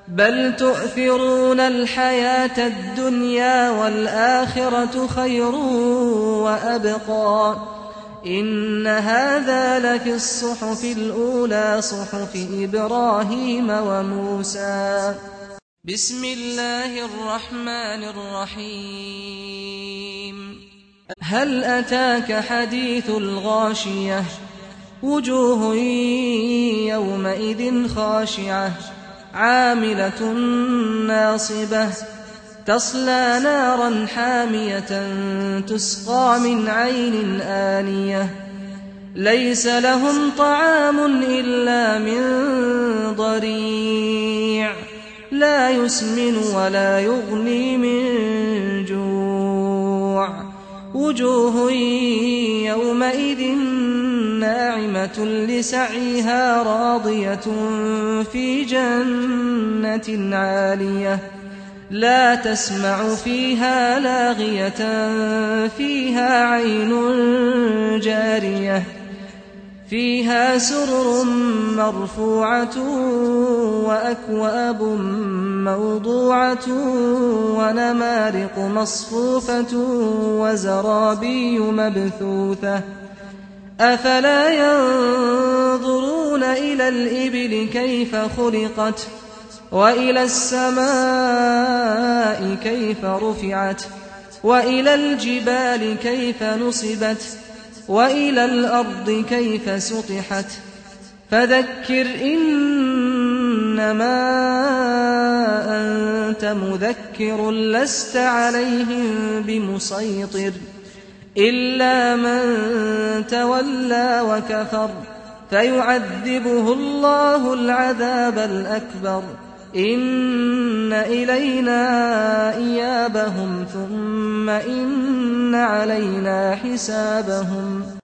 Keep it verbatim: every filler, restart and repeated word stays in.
بل تؤثرون الحياة الدنيا والآخرة خير وأبقى إن هذا لفي الصحف الأولى صحف إبراهيم وموسى. بسم الله الرحمن الرحيم. هل أتاك حديث الغاشية وجوه يومئذ خاشعة عاملة ناصبة تصلى نارا حامية تسقى من عين آنية ليس لهم طعام إلا من ضريع لا يسمن ولا يغني من جوع وجوه يومئذ ناعمة لسعيها راضية في جنة عالية لا تسمع فيها لاغية فيها عين جارية فيها سرر مرفوعة وأكواب موضوعة ونمارق مصفوفة وزرابي مبثوثة أفلا ينظرون إلى الإبل كيف خلقت وإلى السماء كيف رفعت وإلى الجبال كيف نصبت وإلى الأرض كيف سطحت فذكر إنما أنت مذكر لست عليهم بمسيطر إلا من تولى وكفر فيعذبه الله العذاب الأكبر إن إلينا إيابهم ثم إن علينا حسابهم.